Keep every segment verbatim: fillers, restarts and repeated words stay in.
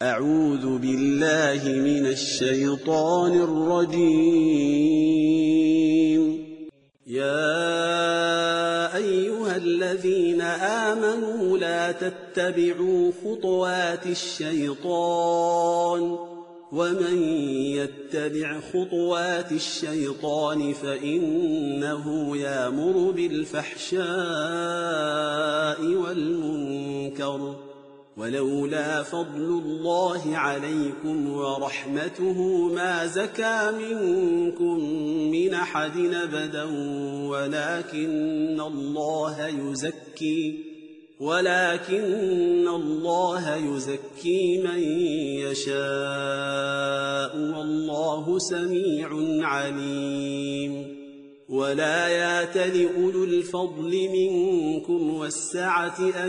أعوذ بالله من الشيطان الرجيم. يا أيها الذين آمنوا لا تتبعوا خطوات الشيطان، ومن يتبع خطوات الشيطان فإنه يأمر بالفحشاء والمنكر، ولولا فضل الله عليكم ورحمته ما زكى منكم من أحد أبدا، ولكن الله يزكي ولكن الله يزكي من يشاء، والله سميع عليم. ولا يأتل أولو الفضل منكم والسعة أن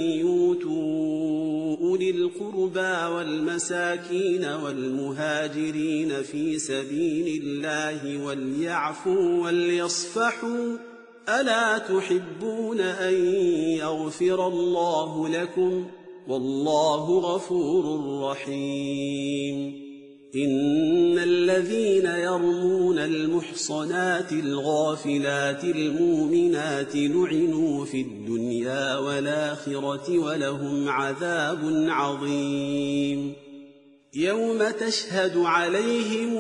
يؤتوا أولي القربى والمساكين والمهاجرين في سبيل الله وليعفوا وليصفحوا، ألا تحبون أن يغفر الله لكم؟ والله غفور رحيم. إن الذين يرمون المحصنات الغافلات المؤمنات لعنوا في الدنيا والآخرة ولهم عذاب عظيم. يوم تشهد عليهم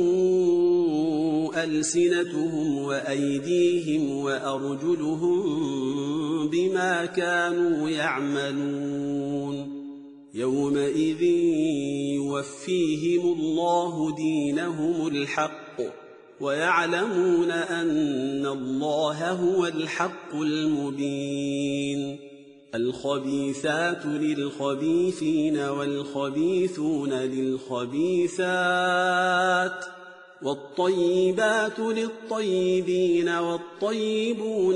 ألسنتهم وأيديهم وأرجلهم بما كانوا يعملون، يومئذ يوفيهم الله دينهم الحق، ويعلمون أن الله هو الحق المبين. الخبيثات للخبيثين والخبيثون للخبيثات، والطيبات للطيبين والطيبون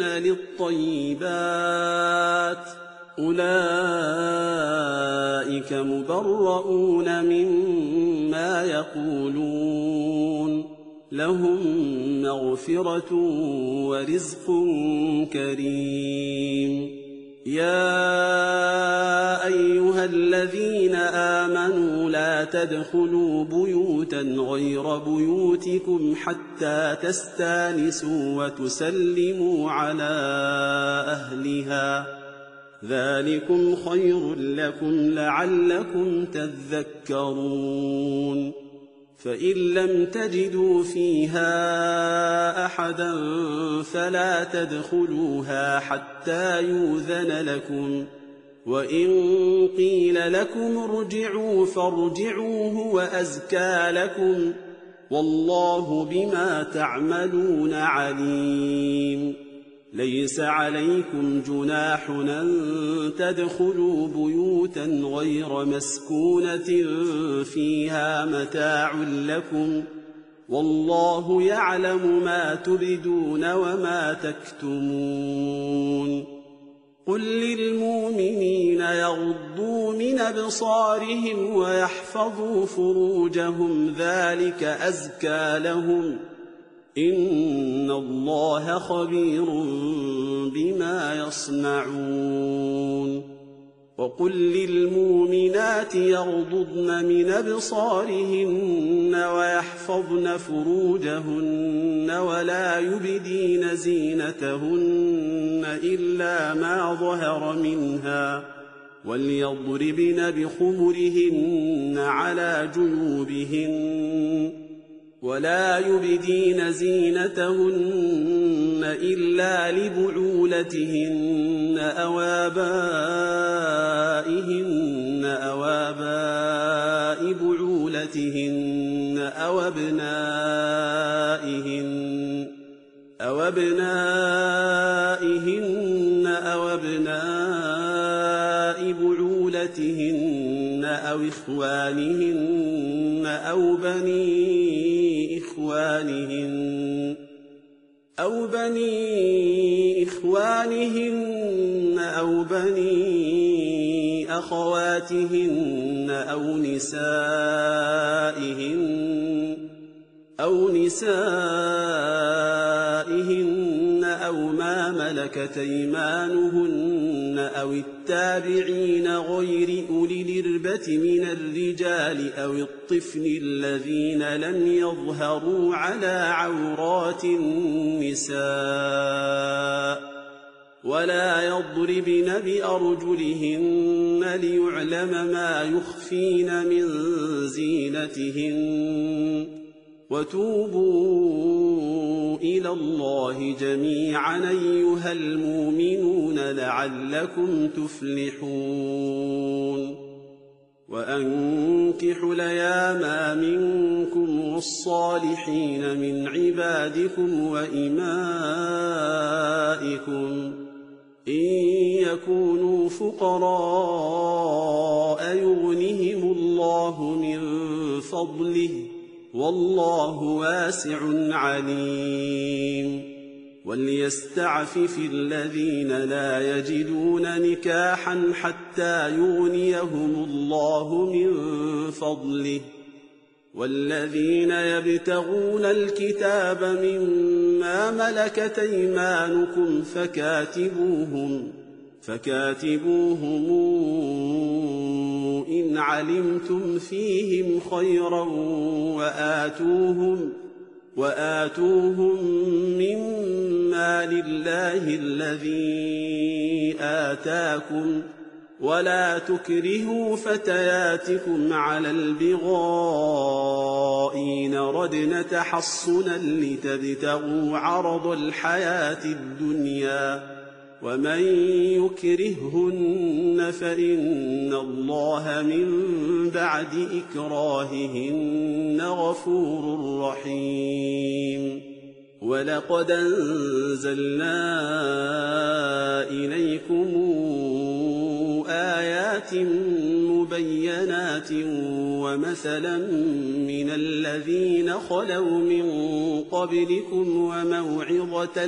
للطيبات، أولئك مبرؤون مما يقولون، لهم مغفرة ورزق كريم. يا أيها الذين آمنوا لا تدخلوا بيوتا غير بيوتكم حتى تستانسوا وتسلموا على أهلها، ذلكم خير لكم لعلكم تذكرون. فإن لم تجدوا فيها أحدا فلا تدخلوها حتى يؤذن لكم، وإن قيل لكم ارجعوا فارجعوا هو أزكى لكم، والله بما تعملون عليم. ليس عليكم جناح أن تدخلوا بيوتا غير مسكونة فيها متاع لكم، والله يعلم ما تبدون وما تكتمون. قل للمؤمنين يغضوا من أبصارهم ويحفظوا فروجهم، ذلك أزكى لهم، إن الله خبير بما يصنعون. وقل للمؤمنات يغضضن من أبصارهن ويحفظن فروجهن ولا يبدين زينتهن إلا ما ظهر منها، وليضربن بخمرهن على جيوبهن، ولا يبدين زينتهن إلا لبعولتهن أو آبائهن أو آباء بعولتهن أو أبنائهن أو أبنائهن أو أبناء بعولتهن أو إخوانهن أو بني إخوانهن أو بني إخوانهن أو بني أخواتهن أو نسائهن أو نسائهن أو ما ملكت أيمانهن أو التابعين غير أولي الإربة من الرجال أو الطفل الذين لم يظهروا على عورات النساء ولا يضربن بأرجلهن ليعلم ما يخفين من زينتهن وتوبوا إلى الله جميعا أيها المؤمنون لعلكم تفلحون وأنكحوا الأيام منكم والصالحين من عبادكم وإمائكم إن يكونوا فقراء يغنهم الله من فضله والله واسع عليم وليستعفف الذين لا يجدون نكاحا حتى يغنيهم الله من فضله والذين يبتغون الكتاب مما ملكت أيمانكم فكاتبوهم فكاتبوهم إن علمتم فيهم خيرا وآتوهم وآتوهم مما لله الذي آتاكم ولا تكرهوا فتياتكم على البغاء إن ردن تحصنا لتبتغوا عرض الحياة الدنيا ومن يكرههن فإن الله من بعد إكراههن غفور رحيم ولقد أنزلنا إليكم آيات مبينات ومثلا من الذين خلوا من قبلكم وموعظة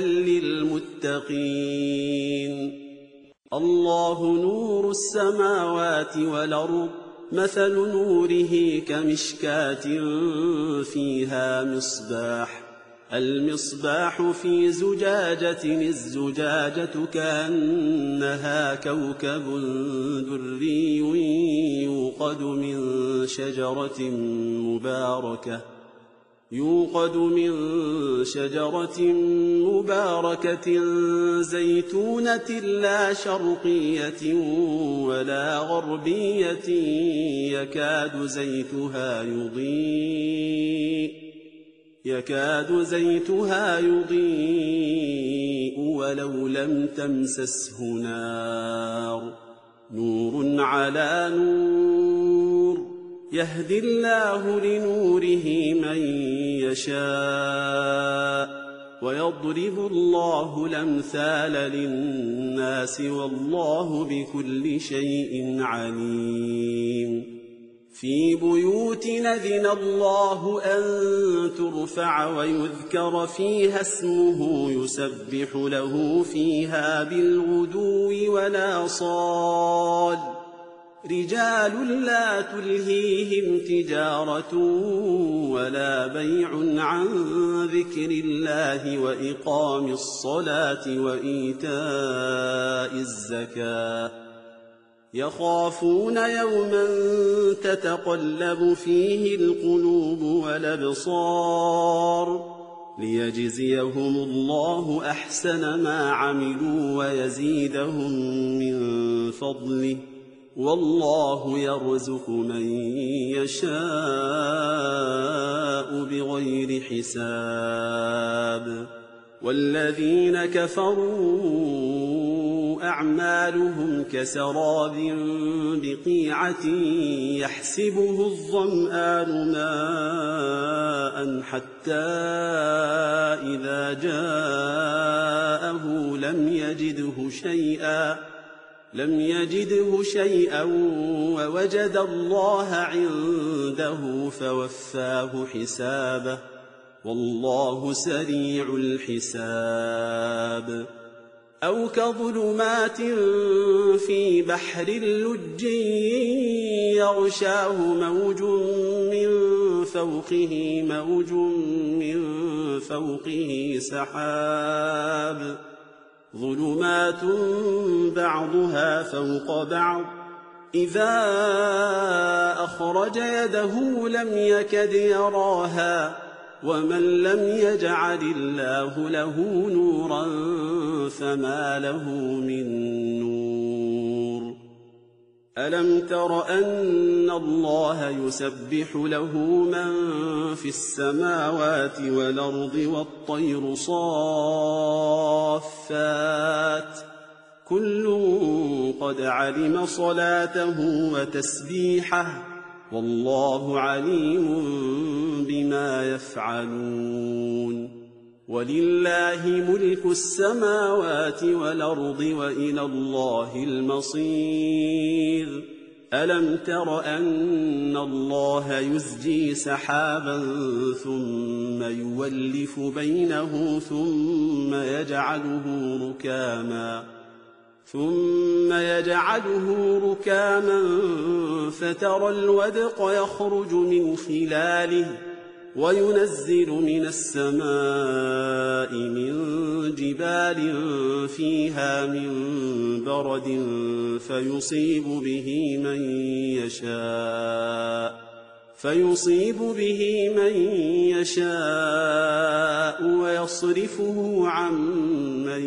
للمتقين الله نور السماوات والأرض مثل نوره كمشكاة فيها مصباح المصباح في زجاجة الزجاجة كأنها كوكب دري يوقد من شجرة مباركة يوقد من شجرة مباركة زيتونة لا شرقية ولا غربية يكاد زيتها يضيء يكاد زيتها يضيء ولو لم تمسسه نار نور على نور يهدي الله لنوره من يشاء ويضرب الله الأمثال للناس والله بكل شيء عليم في بيوت نذن الله أن ترفع ويذكر فيها اسمه يسبح له فيها بالغدو والآصال رجال لا تلهيهم تجارة ولا بيع عن ذكر الله وإقام الصلاة وإيتاء الزكاة يخافون يوما تتقلب فيه القلوب والأبصار ليجزيهم الله أحسن ما عملوا ويزيدهم من فضله والله يرزق من يشاء بغير حساب والذين كفروا أعمالهم كسراب بقيعة يحسبه الظمآن ماء حتى إذا جاءه لم يجده شيئا لم يجده شيئا ووجد الله عنده فوفاه حسابه والله سريع الحساب أو كظلمات في بحر لجي يغشاه موج من فوقه موج من فوقه سحاب ظلمات بعضها فوق بعض إذا أخرج يده لم يكد يراها ومن لم يجعل الله له نورا فما له من نور ألم تر أن الله يسبح له من في السماوات والأرض والطير صافات كل قد علم صلاته وتسبيحه والله عليم بما يفعلون ولله ملك السماوات والأرض وإلى الله المصير ألم تر أن الله يزجي سحابا ثم يولف بينه ثم يجعله ركاما ثم يجعله ركاما فترى الودق يخرج من خلاله وينزل من السماء من جبال فيها من برد فيصيب به من يشاء فيصيب به من يشاء ويصرفه عن من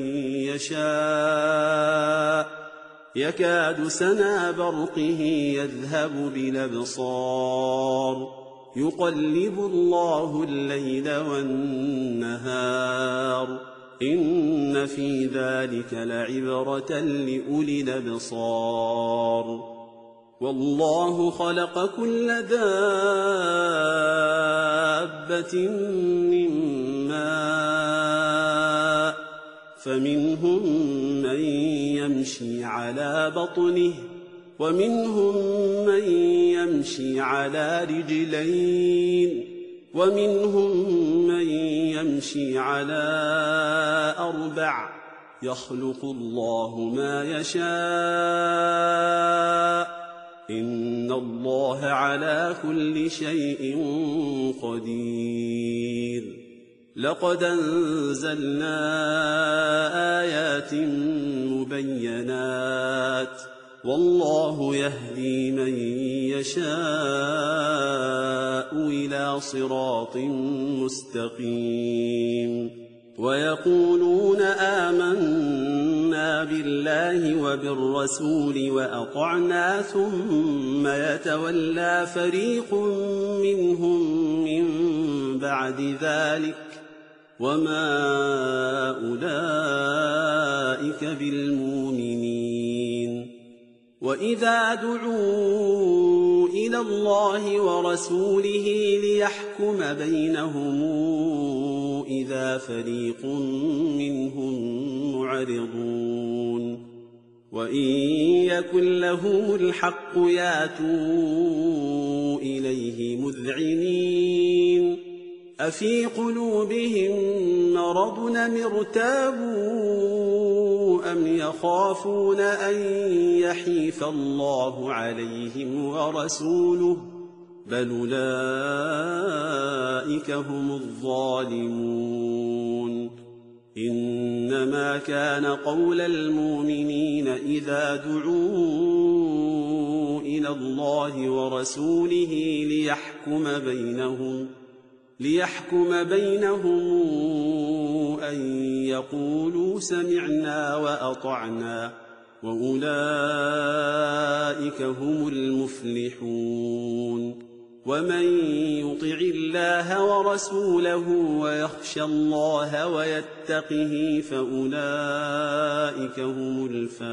يشاء يكاد سنا برقه يذهب بالأبصار يقلب الله الليل والنهار إن في ذلك لعبرة لأولي الأبصار والله خلق كل دابة من ماء فمنهم من يمشي على بطنه ومنهم من يمشي على رجلين ومنهم من يمشي على أربع يخلق الله ما يشاء إن الله على كل شيء قدير لقد أنزلنا آيات مبينات والله يهدي من يشاء إلى صراط مستقيم ويقولون آمنا بالله وبالرسول وأطعنا ثم يتولى فريق منهم من بعد ذلك وما أولئك بالمؤمنين وإذا دعوا إلى الله ورسوله ليحكم بينهم إذا فريق منهم معرضون وإن يكن لهم الحق ياتوا إليه مذعنين أفي قلوبهم مرض أم ارتابوا أم يخافون أن يحيف الله عليهم ورسوله بل أولئك هم الظالمون إنما كان قول المؤمنين إذا دعوا إلى الله ورسوله ليحكم بينهم ليحكم بينهم أن يقولوا سمعنا وأطعنا وأولئك هم المفلحون ومن يطع الله ورسوله ويخشى الله ويتقه فأولئك هم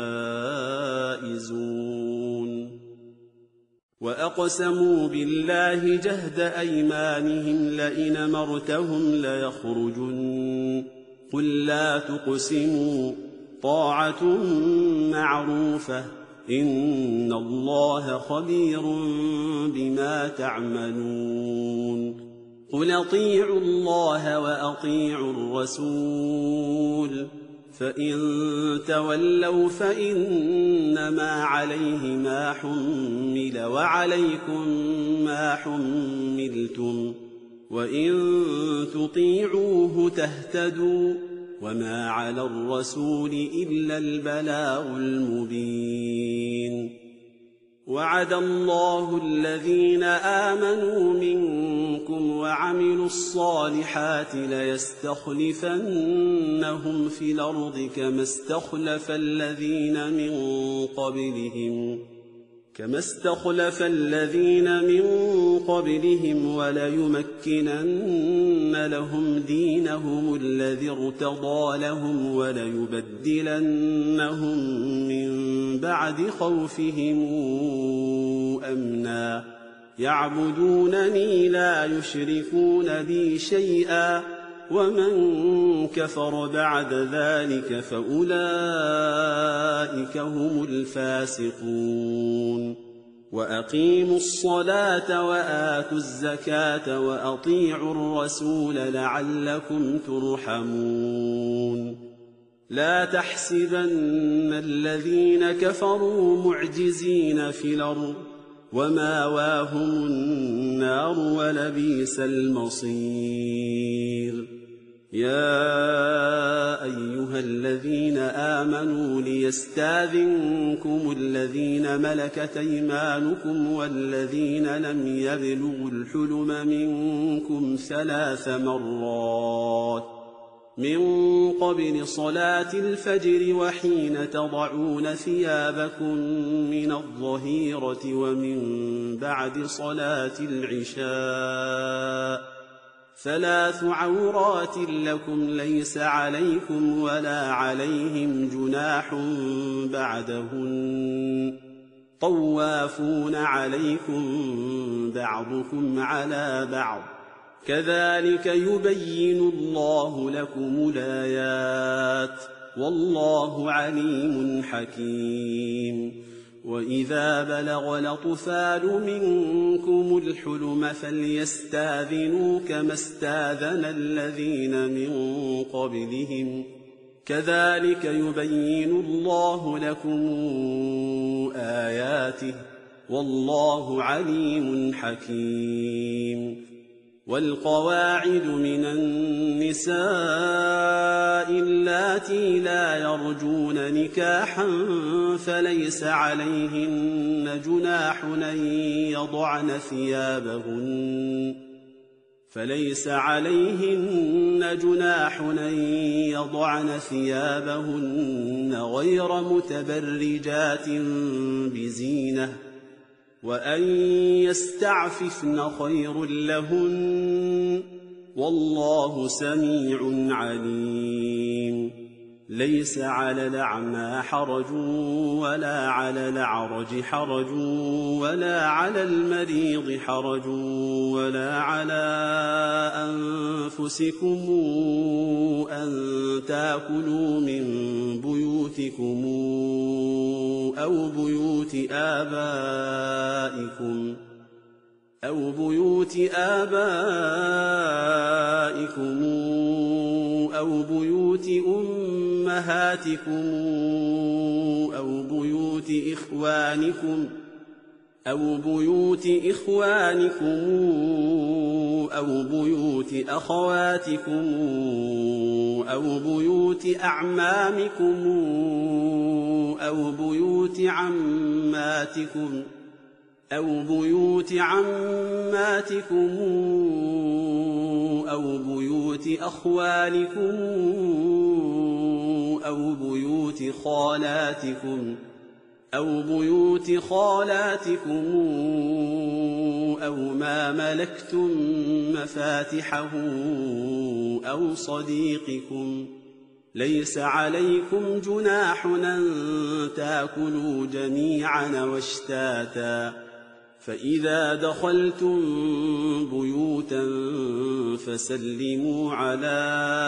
الفائزون وأقسموا بالله جهد أيمانهم لئن أمرتهم ليخرجن قل لا تقسموا طاعة معروفة إن الله خبير بما تعملون قل أطيعوا الله وأطيعوا الرسول فإن تولوا فإنما عليه ما حمل وعليكم ما حملتم وإن تطيعوه تهتدوا وما على الرسول إلا البلاغ المبين. وعد الله الذين آمنوا منكم وعملوا الصالحات ليستخلفنهم في الأرض كما استخلف الذين من قبلهم كما استخلف الذين من قبلهم وليمكنن لهم دينهم الذي ارتضى لهم وليبدلنهم من بعد خوفهم أمنا يعبدونني لا يشركون بي شيئا ومن كفر بعد ذلك فأولئك هم الفاسقون. وأقيموا الصلاة وآتوا الزكاة وأطيعوا الرسول لعلكم ترحمون. لا تحسبن الذين كفروا معجزين في الأرض وماواهم النار ولبئس المصير. يا أيها الذين آمنوا ليستاذنكم الذين ملكت أيمانكم والذين لم يبلغوا الحلم منكم ثلاث مرات من قبل صلاة الفجر وحين تضعون ثيابكم من الظهيرة ومن بعد صلاة العشاء ثلاث عورات لكم ليس عليكم ولا عليهم جناح بعدهن طوافون عليكم بعضكم على بعض كذلك يبين الله لكم الآيات والله عليم حكيم. وإذا بلغ الأطفال منكم الحلم فليستاذنوا كما استاذن الذين من قبلهم كذلك يبين الله لكم آياته والله عليم حكيم. والقواعد من النساء اللاتي لا يرجون نكاحا فليس عليهن جناح أن يضعن ثيابهن فليس عليهن جناح أن يضعن ثيابهن غير متبرجات بزينة وأن يستعففن خير لهن والله سميع عليم. ليس على الأعمى حرج ولا على الأعرج حرج ولا على المريض حرج ولا على أنفسكم أن تأكلوا من بيوتكم أو بيوت آبائكم أو بيوت آبائكم أو بيوت أمهاتكم أو بيوت إخوانكم أو بيوت إخوانكم أو بيوت أخواتكم أو بيوت أعمامكم أو بيوت عماتكم أو بيوت عماتكم أو بيوت أخوالكم أو بيوت خالاتكم أو بيوت خالاتكم أو ما ملكتم مفاتحه أو صديقكم ليس عليكم جناح أن تأكلوا جميعا واشتاتا فإذا دخلتم بيوتا فسلموا على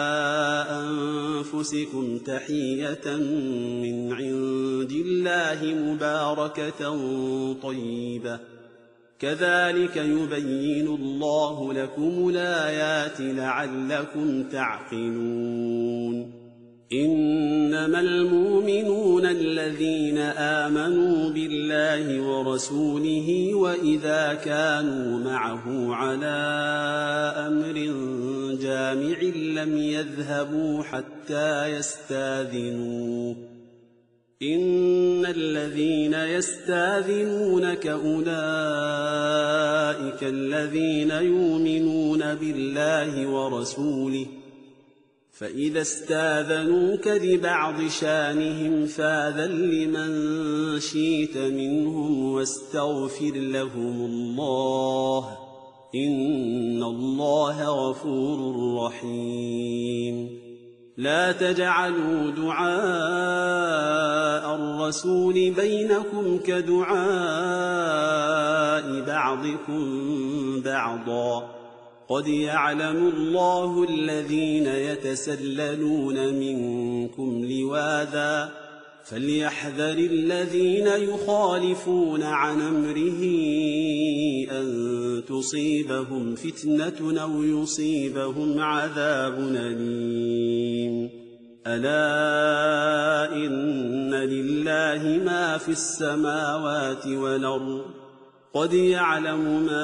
أنفسكم تحية من عند الله مباركة طيبة كذلك يبين الله لكم الآيات لعلكم تعقلون. إنما المؤمنون الذين آمنوا بالله ورسوله وإذا كانوا معه على أمر جامع لم يذهبوا حتى يستاذنوه إن الذين يستاذنونك أولئك الذين يؤمنون بالله ورسوله فإذا استاذنوك لبعض شانهم فاذن لمن شئت منهم واستغفر لهم الله إن الله غفور رحيم لا تجعلوا دعاء الرسول بينكم كدعاء بعضكم بعضا قد يعلم الله الذين يتسللون منكم لواذا فليحذر الذين يخالفون عن أمره أن تصيبهم فتنة أو يصيبهم عذاب أليم ألا إن لله ما في السماوات والأرض قد يعلم ما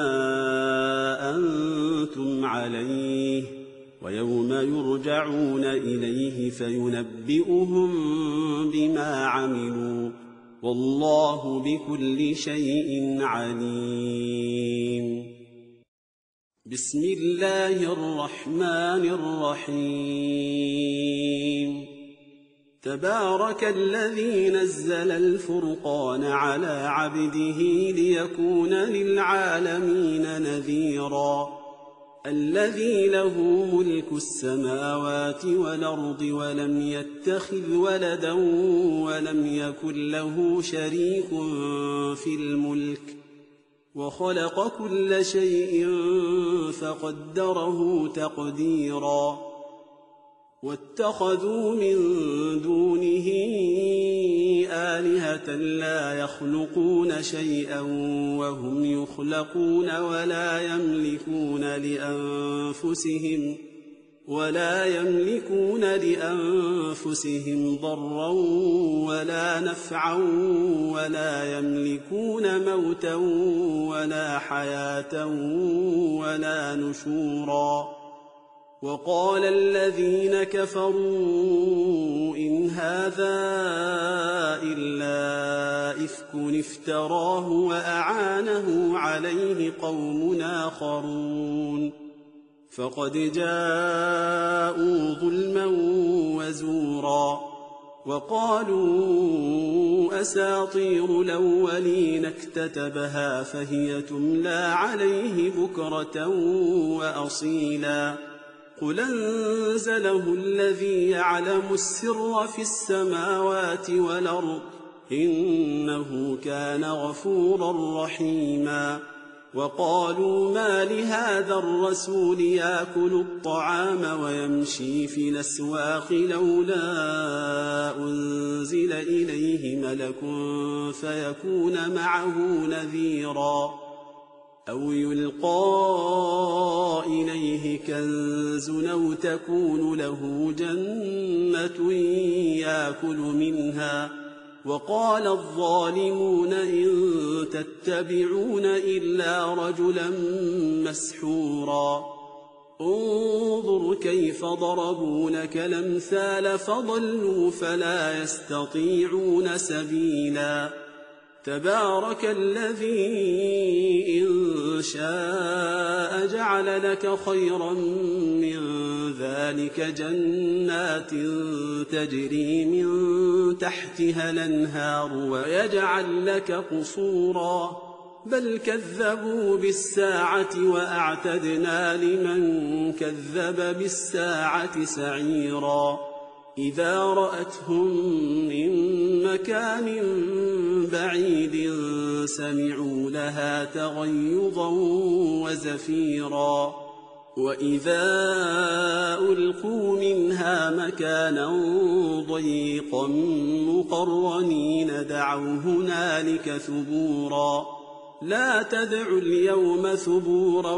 أنتم عليه ويوم يرجعون إليه فينبئهم بما عملوا والله بكل شيء عليم بسم الله الرحمن الرحيم تبارك الذي نزل الفرقان على عبده ليكون للعالمين نذيرا الذي له ملك السماوات والأرض ولم يتخذ ولدا ولم يكن له شريك في الملك وخلق كل شيء فقدره تقديرا واتخذوا من دونه آلهة لا يخلقون شيئا وهم يخلقون ولا يملكون لأنفسهم ولا يملكون لأنفسهم ضرا ولا نفعا ولا يملكون موتا ولا حياة ولا نشورا وقال الذين كفروا إن هذا إلا إفك افتراه وأعانه عليه قوم آخرون فقد جاءوا ظلما وزورا وقالوا أساطير الأولين اكتتبها فهي تملى عليه بكرة وأصيلا قل أنزله الذي يعلم السر في السماوات والأرض إنه كان غفورا رحيما وقالوا ما لهذا الرسول يأكل الطعام ويمشي في الأسواق لولا أنزل إليه ملك فيكون معه نذيرا أو يلقى إليه كنز أو تكون له جنة يأكل منها وقال الظالمون إن تتبعون إلا رجلا مسحورا انظر كيف ضربوا لك الأمثال فضلوا فلا يستطيعون سبيلا تبارك الذي إن شاء جعل لك خيرا من ذلك جنات تجري من تحتها الأنهار ويجعل لك قصورا بل كذبوا بالساعة وأعتدنا لمن كذب بالساعة سعيرا إذا رأتهم من مكان بعيد سمعوا لها تغيظا وزفيرا وإذا ألقوا منها مكانا ضيقا مقرنين دعوا هنالك ثبورا لا تدعوا اليوم ثبورا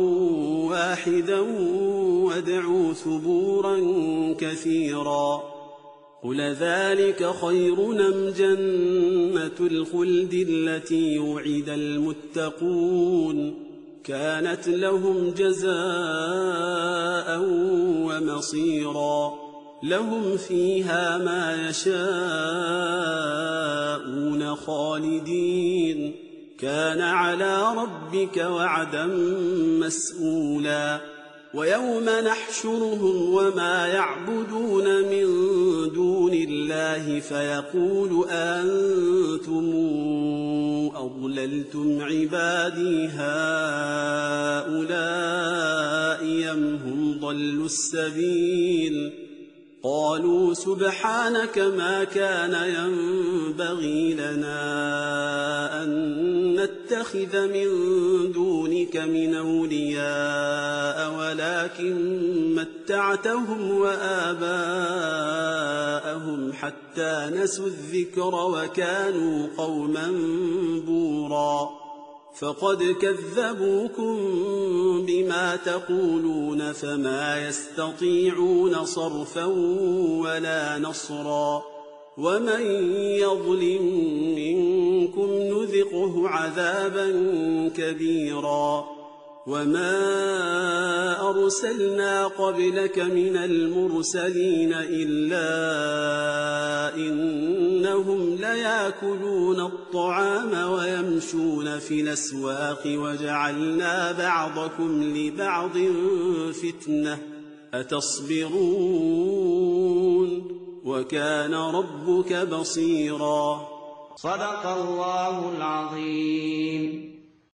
واحدا وادعوا ثبورا كثيرا قل ذلك خير أم جنة الخلد التي وعد المتقون كانت لهم جزاء ومصيرا لهم فيها ما يشاءون خالدين كان على ربك وعدا مسئولا ويوم نحشرهم وما يعبدون من دون الله فيقول أنتم أضللتم عبادي هؤلاء أم هم ضلوا السبيل قالوا سبحانك ما كان ينبغي لنا أن نتخذ من دونك من أولياء ولكن متعتهم وآباءهم حتى نسوا الذكر وكانوا قوما بورا فقد كذبوكم بما تقولون فما يستطيعون صرفا ولا نصرا ومن يظلم منكم نذقه عذابا كبيرا وما أرسلنا قبلك من المرسلين إلا إنهم ليأكلون الطعام ويمشون في الأسواق وجعلنا بعضكم لبعض فتنة أتصبرون وكان ربك بصيرا صدق الله العظيم.